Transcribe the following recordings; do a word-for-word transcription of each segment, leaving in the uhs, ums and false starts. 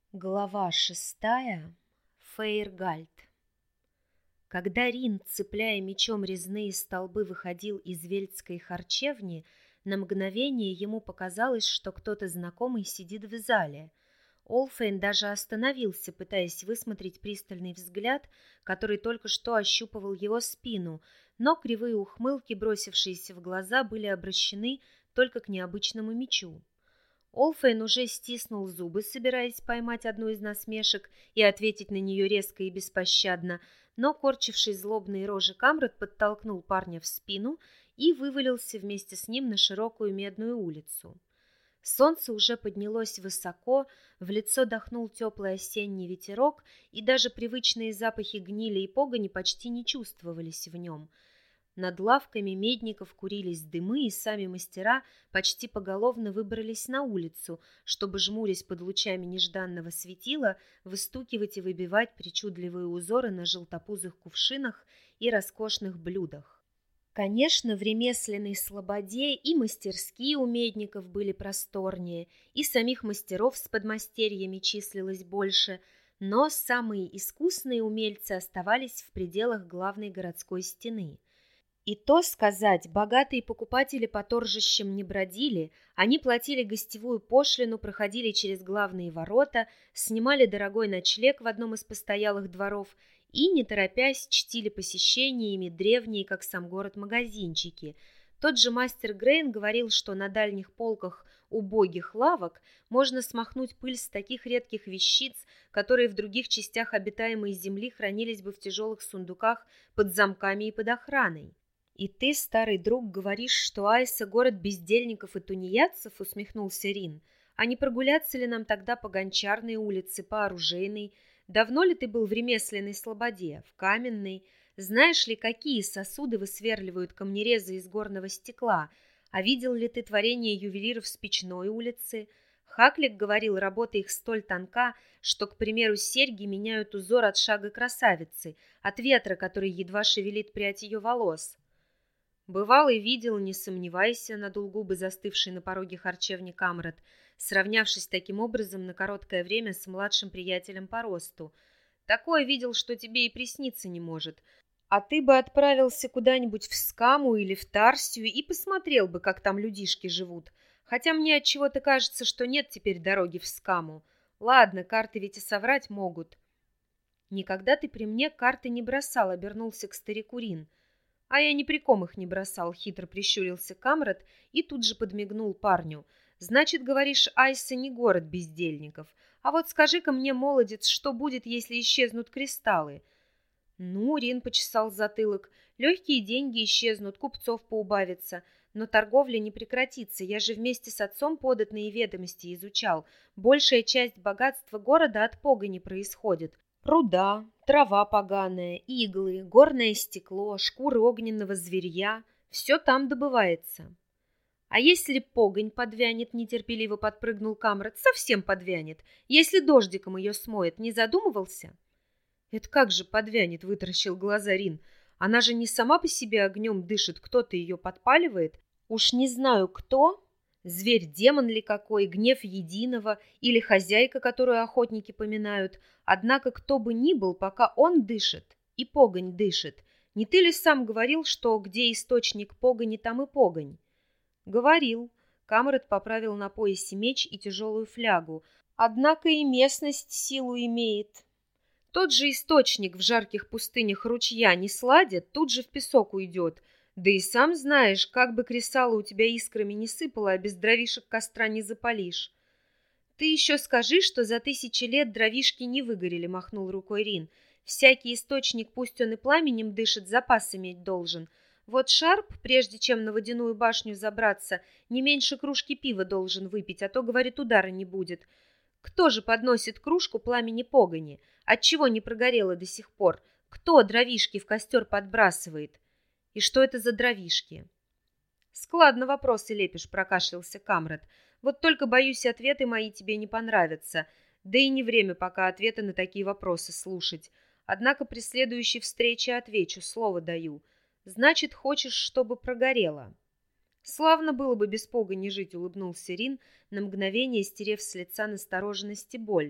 Глава шестая. Фейргальд. Когда Рин, цепляя мечом резные столбы, выходил из вельдской харчевни, на мгновение ему показалось, что кто-то знакомый сидит в зале. Олфейн даже остановился, пытаясь высмотреть пристальный взгляд, который только что ощупывал его спину, но кривые ухмылки, бросившиеся в глаза, были обращены только к необычному мечу. Олфейн уже стиснул зубы, собираясь поймать одну из насмешек и ответить на нее резко и беспощадно, но корчивший злобные рожи Камрад подтолкнул парня в спину и вывалился вместе с ним на широкую медную улицу. Солнце уже поднялось высоко, в лицо дохнул теплый осенний ветерок, и даже привычные запахи гнили и погони почти не чувствовались в нем. Над лавками медников курились дымы, и сами мастера почти поголовно выбрались на улицу, чтобы, жмурясь под лучами нежданного светила, выстукивать и выбивать причудливые узоры на желтопузых кувшинах и роскошных блюдах. Конечно, в ремесленной слободе и мастерские у медников были просторнее, и самих мастеров с подмастерьями числилось больше, но самые искусные умельцы оставались в пределах главной городской стены. И то сказать, богатые покупатели по торжищам не бродили, они платили гостевую пошлину, проходили через главные ворота, снимали дорогой ночлег в одном из постоялых дворов и, не торопясь, чтили посещениями древние, как сам город, магазинчики. Тот же мастер Грейн говорил, что на дальних полках убогих лавок можно смахнуть пыль с таких редких вещиц, которые в других частях обитаемой земли хранились бы в тяжелых сундуках под замками и под охраной. «И ты, старый друг, говоришь, что Айса — город бездельников и тунеядцев?» — усмехнулся Рин. «А не прогуляться ли нам тогда по Гончарной улице, по Оружейной? Давно ли ты был в ремесленной слободе, в Каменной? Знаешь ли, какие сосуды высверливают камнерезы из горного стекла? А видел ли ты творение ювелиров с Печной улицы? Хаклик говорил, работа их столь тонка, что, к примеру, серьги меняют узор от шага красавицы, от ветра, который едва шевелит прядь ее волос». «Бывал и видел, не сомневайся», — надул губы застывший на пороге харчевни Камрад, сравнявшись таким образом на короткое время с младшим приятелем по росту. «Такое видел, что тебе и присниться не может. А ты бы отправился куда-нибудь в Скаму или в Тарсию и посмотрел бы, как там людишки живут. Хотя мне отчего-то кажется, что нет теперь дороги в Скаму. Ладно, карты ведь и соврать могут». «Никогда ты при мне карты не бросал», — обернулся к старику Рин. «А я ни при ком их не бросал», — хитро прищурился Камрад и тут же подмигнул парню. «Значит, говоришь, Айса не город бездельников. А вот скажи-ка мне, молодец, что будет, если исчезнут кристаллы?» «Ну», — Рин почесал затылок, — «легкие деньги исчезнут, купцов поубавится, но торговля не прекратится. Я же вместе с отцом податные ведомости изучал. Большая часть богатства города от погони происходит. Руда, трава поганая, иглы, горное стекло, шкуры огненного зверья — все там добывается». «А если погонь подвянет?» — нетерпеливо подпрыгнул Камрад. «Совсем подвянет. Если дождиком ее смоет, не задумывался?» «Это как же подвянет?» — вытаращил глаза Рин. «Она же не сама по себе огнем дышит, кто-то ее подпаливает. Уж не знаю, кто. Зверь-демон ли какой, гнев единого или хозяйка, которую охотники поминают. Однако кто бы ни был, пока он дышит, и погонь дышит. Не ты ли сам говорил, что где источник погони, там и погонь?» «Говорил». Камрад поправил на поясе меч и тяжелую флягу. «Однако и местность силу имеет. Тот же источник в жарких пустынях ручья не сладит, тут же в песок уйдет. Да и сам знаешь, как бы кресало у тебя искрами не сыпало, а без дровишек костра не запалишь». «Ты еще скажи, что за тысячи лет дровишки не выгорели», — махнул рукой Рин. «Всякий источник, пусть он и пламенем дышит, запас иметь должен. Вот Шарп, прежде чем на водяную башню забраться, не меньше кружки пива должен выпить, а то, говорит, удара не будет. Кто же подносит кружку пламени погони? Отчего не прогорело до сих пор? Кто дровишки в костер подбрасывает? И что это за дровишки?» «Складно вопросы лепишь», — прокашлялся Камрад. «Вот только, боюсь, ответы мои тебе не понравятся. Да и не время пока ответы на такие вопросы слушать. Однако при следующей встрече отвечу, слово даю. Значит, хочешь, чтобы прогорело?» «Славно было бы без погони жить», — улыбнулся Рин, на мгновение стерев с лица настороженность и боль.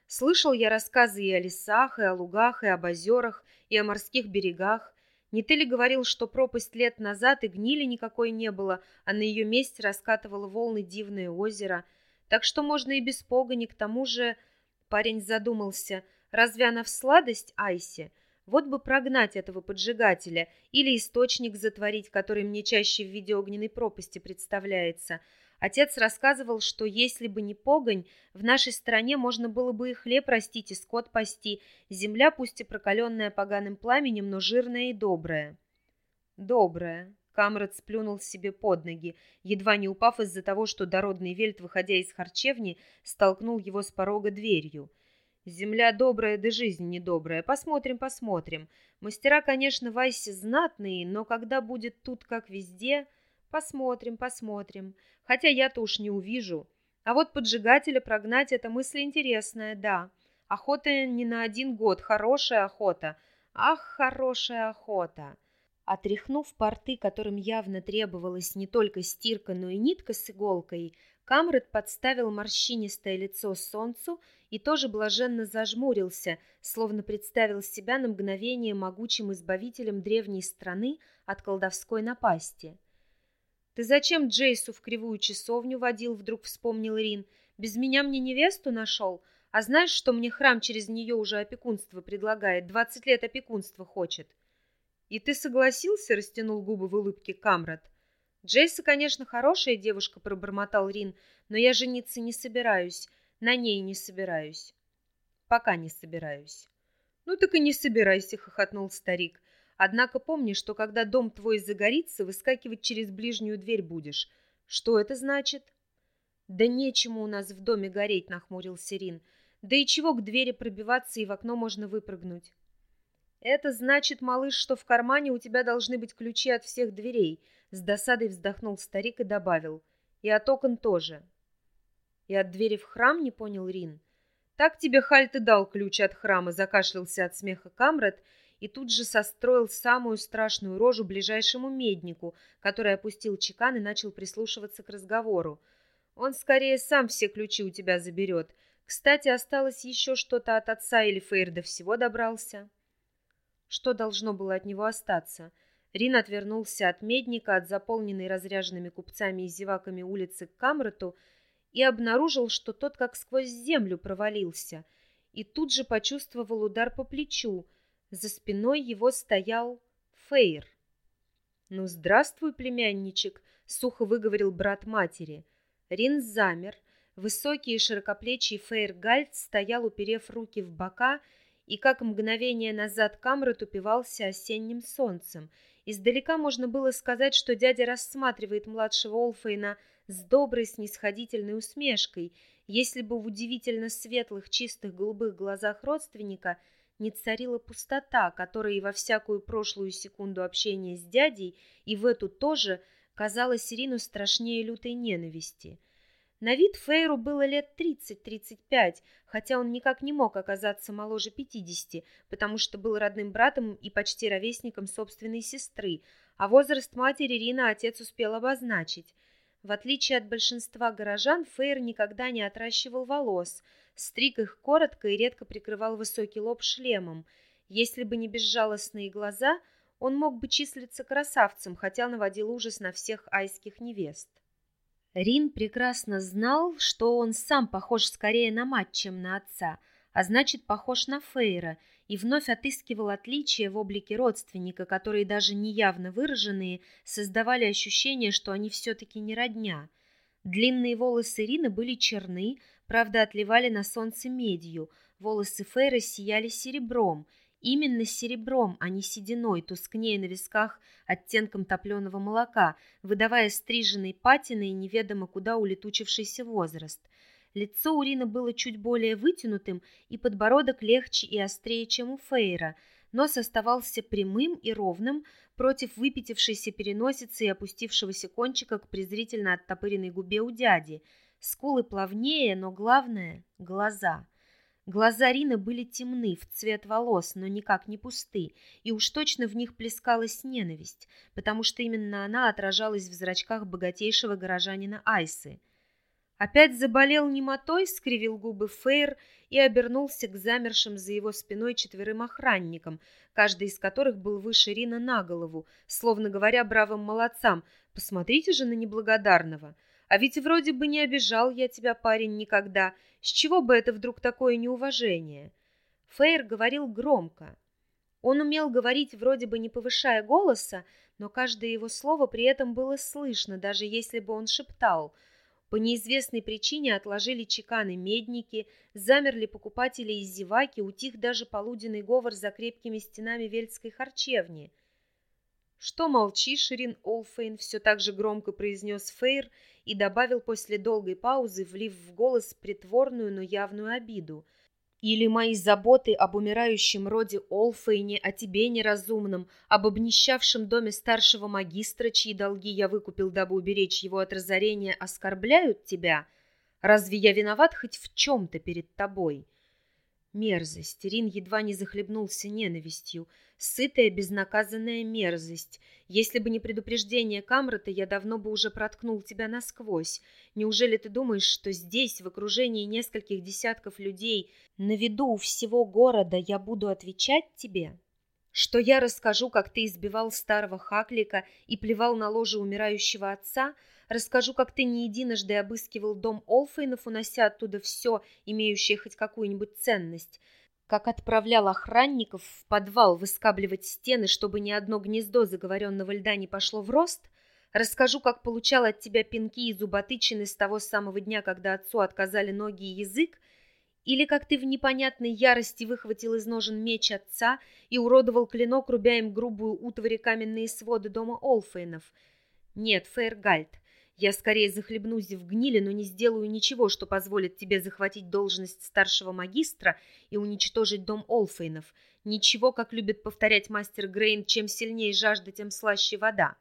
Слышал я рассказы и о лесах, и о лугах, и об озерах, и о морских берегах. Не ты ли говорил, что пропасть лет назад и гнили никакой не было, а на ее месте раскатывало волны дивное озеро? Так что можно и без погони, к тому же...» Парень задумался. «Разве она в сладость Айсе? Вот бы прогнать этого поджигателя или источник затворить, который мне чаще в виде огненной пропасти представляется. Отец рассказывал, что если бы не погонь, в нашей стране можно было бы и хлеб растить, и скот пасти. Земля, пусть и прокаленная поганым пламенем, но жирная и добрая». «Добрая», — Камрад сплюнул себе под ноги, едва не упав из-за того, что дородный Вельт, выходя из харчевни, столкнул его с порога дверью. «Земля добрая, да жизнь недобрая. Посмотрим, посмотрим. Мастера, конечно, в Айсе знатные, но когда будет тут, как везде, посмотрим, посмотрим. Хотя я-то уж не увижу. А вот поджигателя прогнать — это мысль интересная, да. Охота не на один год, хорошая охота. Ах, хорошая охота!» Отряхнув порты, которым явно требовалась не только стирка, но и нитка с иголкой, Камрад подставил морщинистое лицо солнцу и тоже блаженно зажмурился, словно представил себя на мгновение могучим избавителем древней страны от колдовской напасти. «Ты зачем Джейсу в кривую часовню водил?» — вдруг вспомнил Рин. «Без меня мне невесту нашел? А знаешь, что мне храм через нее уже опекунство предлагает? Двадцать лет опекунства хочет». «И ты согласился?» — растянул губы в улыбке Камрад. «Джейса, конечно, хорошая девушка», — пробормотал Рин, «но я жениться не собираюсь, на ней не собираюсь. Пока не собираюсь». «Ну так и не собирайся», — хохотнул старик. «Однако помни, что когда дом твой загорится, выскакивать через ближнюю дверь будешь. Что это значит?» «Да нечему у нас в доме гореть», — нахмурился Рин. «Да и чего к двери пробиваться, и в окно можно выпрыгнуть?» «Это значит, малыш, что в кармане у тебя должны быть ключи от всех дверей», — с досадой вздохнул старик и добавил. «И от окон тоже». «И от двери в храм?» — не понял Рин. «Так тебе Хальт и дал ключ от храма», — закашлялся от смеха Камрад и тут же состроил самую страшную рожу ближайшему меднику, который опустил чекан и начал прислушиваться к разговору. «Он скорее сам все ключи у тебя заберет. Кстати, осталось еще что-то от отца или Фейр, всего добрался». Что должно было от него остаться? Рин отвернулся от медника, от заполненной разряженными купцами и зеваками улицы к Камрату и обнаружил, что тот как сквозь землю провалился, и тут же почувствовал удар по плечу. За спиной его стоял Фейр. «Ну, здравствуй, племянничек», — сухо выговорил брат матери. Рин замер. Высокий и широкоплечий Фейр Гальд стоял, уперев руки в бока, и как мгновение назад Камрад упивался осенним солнцем. Издалека можно было сказать, что дядя рассматривает младшего Олфейна с доброй снисходительной усмешкой, если бы в удивительно светлых, чистых голубых глазах родственника не царила пустота, которая и во всякую прошлую секунду общения с дядей, и в эту тоже, казалась Ирину страшнее лютой ненависти. На вид Фейру было лет тридцать-тридцать пять, хотя он никак не мог оказаться моложе пятидесяти, потому что был родным братом и почти ровесником собственной сестры, а возраст матери Рина отец успел обозначить. В отличие от большинства горожан, Фейр никогда не отращивал волос, стриг их коротко и редко прикрывал высокий лоб шлемом. Если бы не безжалостные глаза, он мог бы числиться красавцем, хотя наводил ужас на всех айских невест. Рин прекрасно знал, что он сам похож скорее на мать, чем на отца, а значит, похож на Фейра, и вновь отыскивал отличия в облике родственника, которые даже неявно выраженные создавали ощущение, что они все-таки не родня. Длинные волосы Рина были черны, правда, отливали на солнце медью, волосы Фейра сияли серебром, именно серебром, а не сединой, тускнее на висках оттенком топленого молока, выдавая стриженной патиной и неведомо куда улетучившийся возраст. Лицо у Рина было чуть более вытянутым, и подбородок легче и острее, чем у Фейра. Нос оставался прямым и ровным, против выпятившейся переносицы и опустившегося кончика к презрительно оттопыренной губе у дяди. Скулы плавнее, но главное — глаза. Глаза Рина были темны, в цвет волос, но никак не пусты, и уж точно в них плескалась ненависть, потому что именно она отражалась в зрачках богатейшего горожанина Айсы. Опять заболел немотой, скривил губы Фейр и обернулся к замершим за его спиной четверым охранникам, каждый из которых был выше Рина на голову, словно говоря бравым молодцам: «Посмотрите же на неблагодарного! А ведь вроде бы не обижал я тебя, парень, никогда. С чего бы это вдруг такое неуважение?» Фейр говорил громко. Он умел говорить, вроде бы не повышая голоса, но каждое его слово при этом было слышно, даже если бы он шептал. По неизвестной причине отложили чеканы медники, замерли покупатели и зеваки, утих даже полуденный говор за крепкими стенами вельдской харчевни. «Что молчишь, Рин Олфейн?» — все так же громко произнес Фейр и добавил после долгой паузы, влив в голос притворную, но явную обиду. «Или мои заботы об умирающем роде Олфейне, о тебе неразумном, об обнищавшем доме старшего магистра, чьи долги я выкупил, дабы уберечь его от разорения, оскорбляют тебя? Разве я виноват хоть в чем-то перед тобой?» Мерзость. Рин едва не захлебнулся ненавистью. Сытая, безнаказанная мерзость. Если бы не предупреждение Камрата, я давно бы уже проткнул тебя насквозь. Неужели ты думаешь, что здесь, в окружении нескольких десятков людей, на виду у всего города, я буду отвечать тебе? Что я расскажу, как ты избивал старого Хаклика и плевал на ложе умирающего отца? Расскажу, как ты не единожды обыскивал дом Олфейнов, унося оттуда все, имеющее хоть какую-нибудь ценность, как отправлял охранников в подвал выскабливать стены, чтобы ни одно гнездо заговоренного льда не пошло в рост? Расскажу, как получал от тебя пинки и зуботычины с того самого дня, когда отцу отказали ноги и язык? Или как ты в непонятной ярости выхватил из ножен меч отца и уродовал клинок, рубя им грубую утварь и каменные своды дома Олфейнов? Нет, Фейргальд, я скорее захлебнусь в гнили, но не сделаю ничего, что позволит тебе захватить должность старшего магистра и уничтожить дом Олфейнов. Ничего, как любит повторять мастер Грейн, чем сильнее жажда, тем слаще вода.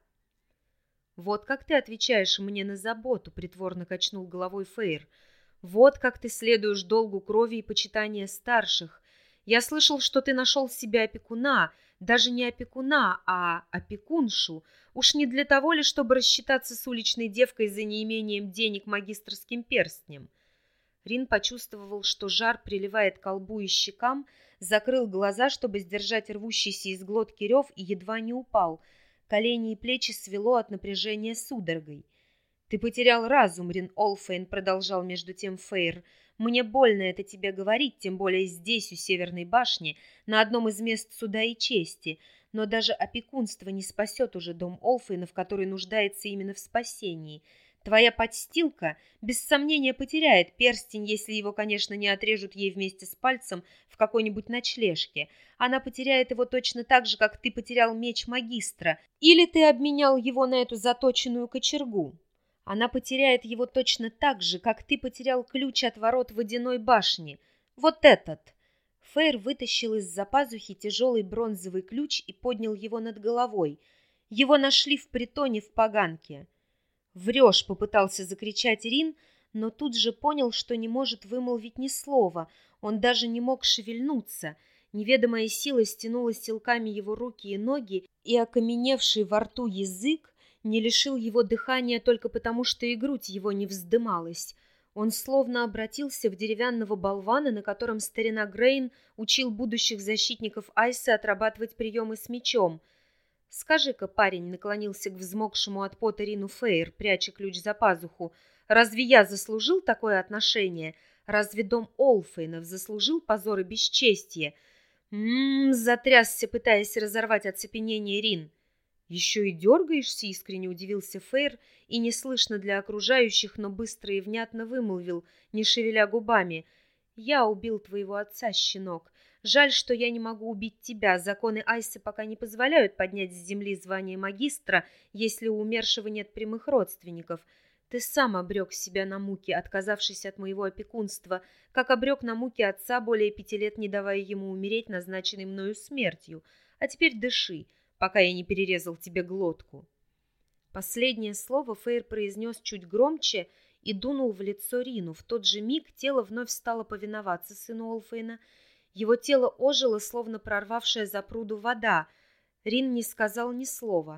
Вот как ты отвечаешь мне на заботу, притворно качнул головой Фейр. Вот как ты следуешь долгу крови и почитания старших. Я слышал, что ты нашел себе опекуна, даже не опекуна, а опекуншу. Уж не для того ли, чтобы рассчитаться с уличной девкой за неимением денег магистрским перстнем? Рин почувствовал, что жар приливает к лбу и щекам, закрыл глаза, чтобы сдержать рвущийся из глотки рев, и едва не упал. Колени и плечи свело от напряжения судорогой. «Ты потерял разум, Рин Олфейн», — продолжал между тем Фейр. «Мне больно это тебе говорить, тем более здесь, у Северной башни, на одном из мест суда и чести, но даже опекунство не спасет уже дом Олфейнов, который нуждается именно в спасении. Твоя подстилка, без сомнения, потеряет перстень, если его, конечно, не отрежут ей вместе с пальцем в какой-нибудь ночлежке. Она потеряет его точно так же, как ты потерял меч магистра, или ты обменял его на эту заточенную кочергу. Она потеряет его точно так же, как ты потерял ключ от ворот водяной башни. Вот этот!» Фейр вытащил из-за пазухи тяжелый бронзовый ключ и поднял его над головой. Его нашли в притоне в Поганке. «Врешь!» — попытался закричать Рин, но тут же понял, что не может вымолвить ни слова. Он даже не мог шевельнуться. Неведомая сила стянула силками его руки и ноги, и окаменевший во рту язык не лишил его дыхания только потому, что и грудь его не вздымалась. Он словно обратился в деревянного болвана, на котором старина Грейн учил будущих защитников Айсы отрабатывать приемы с мечом. «Скажи-ка, парень», — наклонился к взмокшему от пота Рину Фейр, пряча ключ за пазуху, «разве я заслужил такое отношение? Разве дом Олфейнов заслужил позор и бесчестье?» «М-м-м», затрясся, пытаясь разорвать оцепенение Рин. «Еще и дергаешься?» — искренне удивился Фейр и неслышно для окружающих, но быстро и внятно вымолвил, не шевеля губами. «Я убил твоего отца, щенок. Жаль, что я не могу убить тебя. Законы Айсы пока не позволяют поднять с земли звание магистра, если у умершего нет прямых родственников. Ты сам обрек себя на муки, отказавшись от моего опекунства, как обрек на муки отца, более пяти лет не давая ему умереть назначенной мною смертью. А теперь дыши, пока я не перерезал тебе глотку». Последнее слово Фейр произнес чуть громче и дунул в лицо Рину. В тот же миг тело вновь стало повиноваться сыну Олфейна. Его тело ожило, словно прорвавшая запруду вода. Рин не сказал ни слова.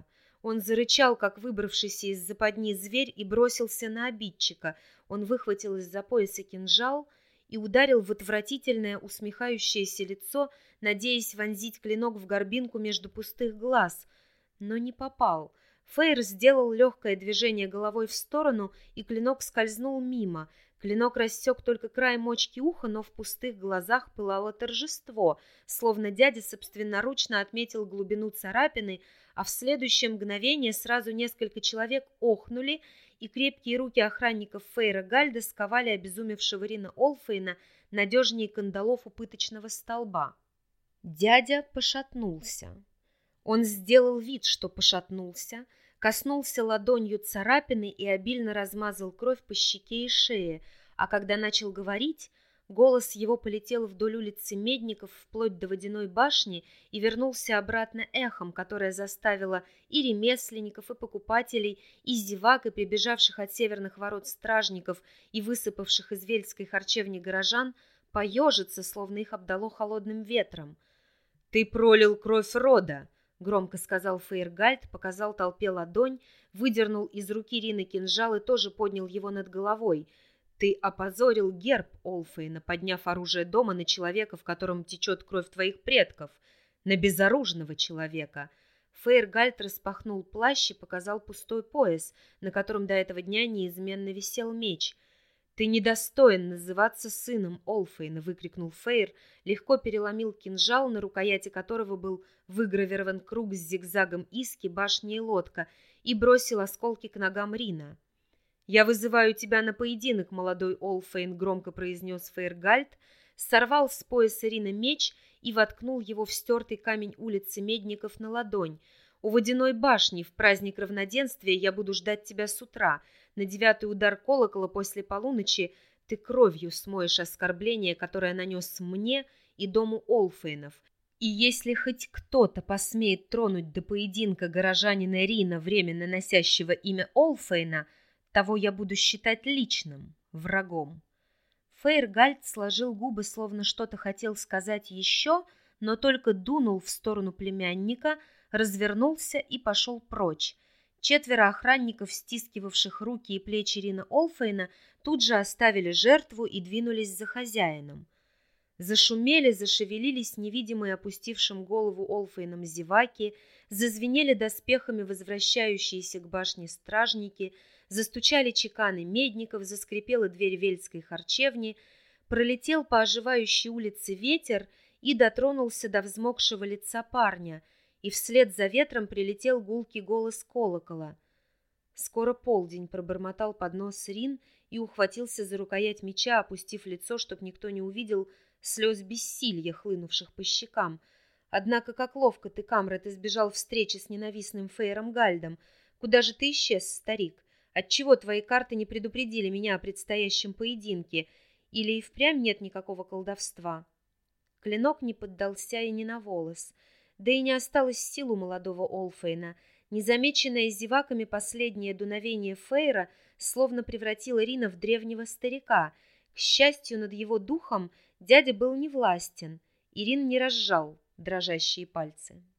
Он зарычал, как выбравшийся из западни зверь, и бросился на обидчика. Он выхватил из-за пояса кинжал и ударил в отвратительное усмехающееся лицо, надеясь вонзить клинок в горбинку между пустых глаз, но не попал. Фейр сделал легкое движение головой в сторону, и клинок скользнул мимо. Клинок рассек только край мочки уха, но в пустых глазах пылало торжество, словно дядя собственноручно отметил глубину царапины, а в следующее мгновение сразу несколько человек охнули, и крепкие руки охранников Фейра Гальда сковали обезумевшего Рина Олфейна надежнее кандалов у пыточного столба. Дядя пошатнулся. Он сделал вид, что пошатнулся, коснулся ладонью царапины и обильно размазал кровь по щеке и шее, а когда начал говорить, голос его полетел вдоль улицы Медников вплоть до Водяной башни и вернулся обратно эхом, которое заставило и ремесленников, и покупателей, и зевак, и прибежавших от северных ворот стражников, и высыпавших из вельской харчевни горожан поежиться, словно их обдало холодным ветром. «Ты пролил кровь рода!» — громко сказал Фейр Гальд, показал толпе ладонь, выдернул из руки Рины кинжал и тоже поднял его над головой. «Ты опозорил герб Олфейна, подняв оружие дома на человека, в котором течет кровь твоих предков, на безоружного человека». Фейр Гальд распахнул плащ и показал пустой пояс, на котором до этого дня неизменно висел меч. «Ты недостоин называться сыном Олфейна!» — выкрикнул Фейр, легко переломил кинжал, на рукояти которого был выгравирован круг с зигзагом иски, башни и лодка, и бросил осколки к ногам Рина. «Я вызываю тебя на поединок, молодой Олфейн!» — громко произнес Фейр Гальд, сорвал с пояса Рина меч и воткнул его в стертый камень улицы Медников на ладонь. «У Водяной башни в праздник равноденствия я буду ждать тебя с утра. На девятый удар колокола после полуночи ты кровью смоешь оскорбление, которое нанес мне и дому Олфейнов. И если хоть кто-то посмеет тронуть до поединка горожанина Рина, временно носящего имя Олфейна, того я буду считать личным врагом». Фейр Гальд сложил губы, словно что-то хотел сказать еще, но только дунул в сторону племянника, развернулся и пошел прочь. Четверо охранников, стискивавших руки и плечи Рина Олфейна, тут же оставили жертву и двинулись за хозяином. Зашумели, зашевелились невидимые опустившим голову Олфейном зеваки, зазвенели доспехами возвращающиеся к башне стражники, застучали чеканы Медников, заскрипела дверь вельской харчевни, пролетел по оживающей улице ветер и дотронулся до взмокшего лица парня, и вслед за ветром прилетел гулкий голос колокола. «Скоро полдень», — пробормотал под нос Рин и ухватился за рукоять меча, опустив лицо, чтоб никто не увидел слез бессилья, хлынувших по щекам. «Однако как ловко ты, Камрад, избежал встречи с ненавистным Фейром Гальдом. Куда же ты исчез, старик? Отчего твои карты не предупредили меня о предстоящем поединке? Или и впрямь нет никакого колдовства?» Клинок не поддался и ни на волос. Да и не осталось сил у молодого Олфейна. Незамеченное зеваками последнее дуновение Фейра словно превратило Рина в древнего старика. К счастью, над его духом дядя был невластен, и Рин не разжал дрожащие пальцы.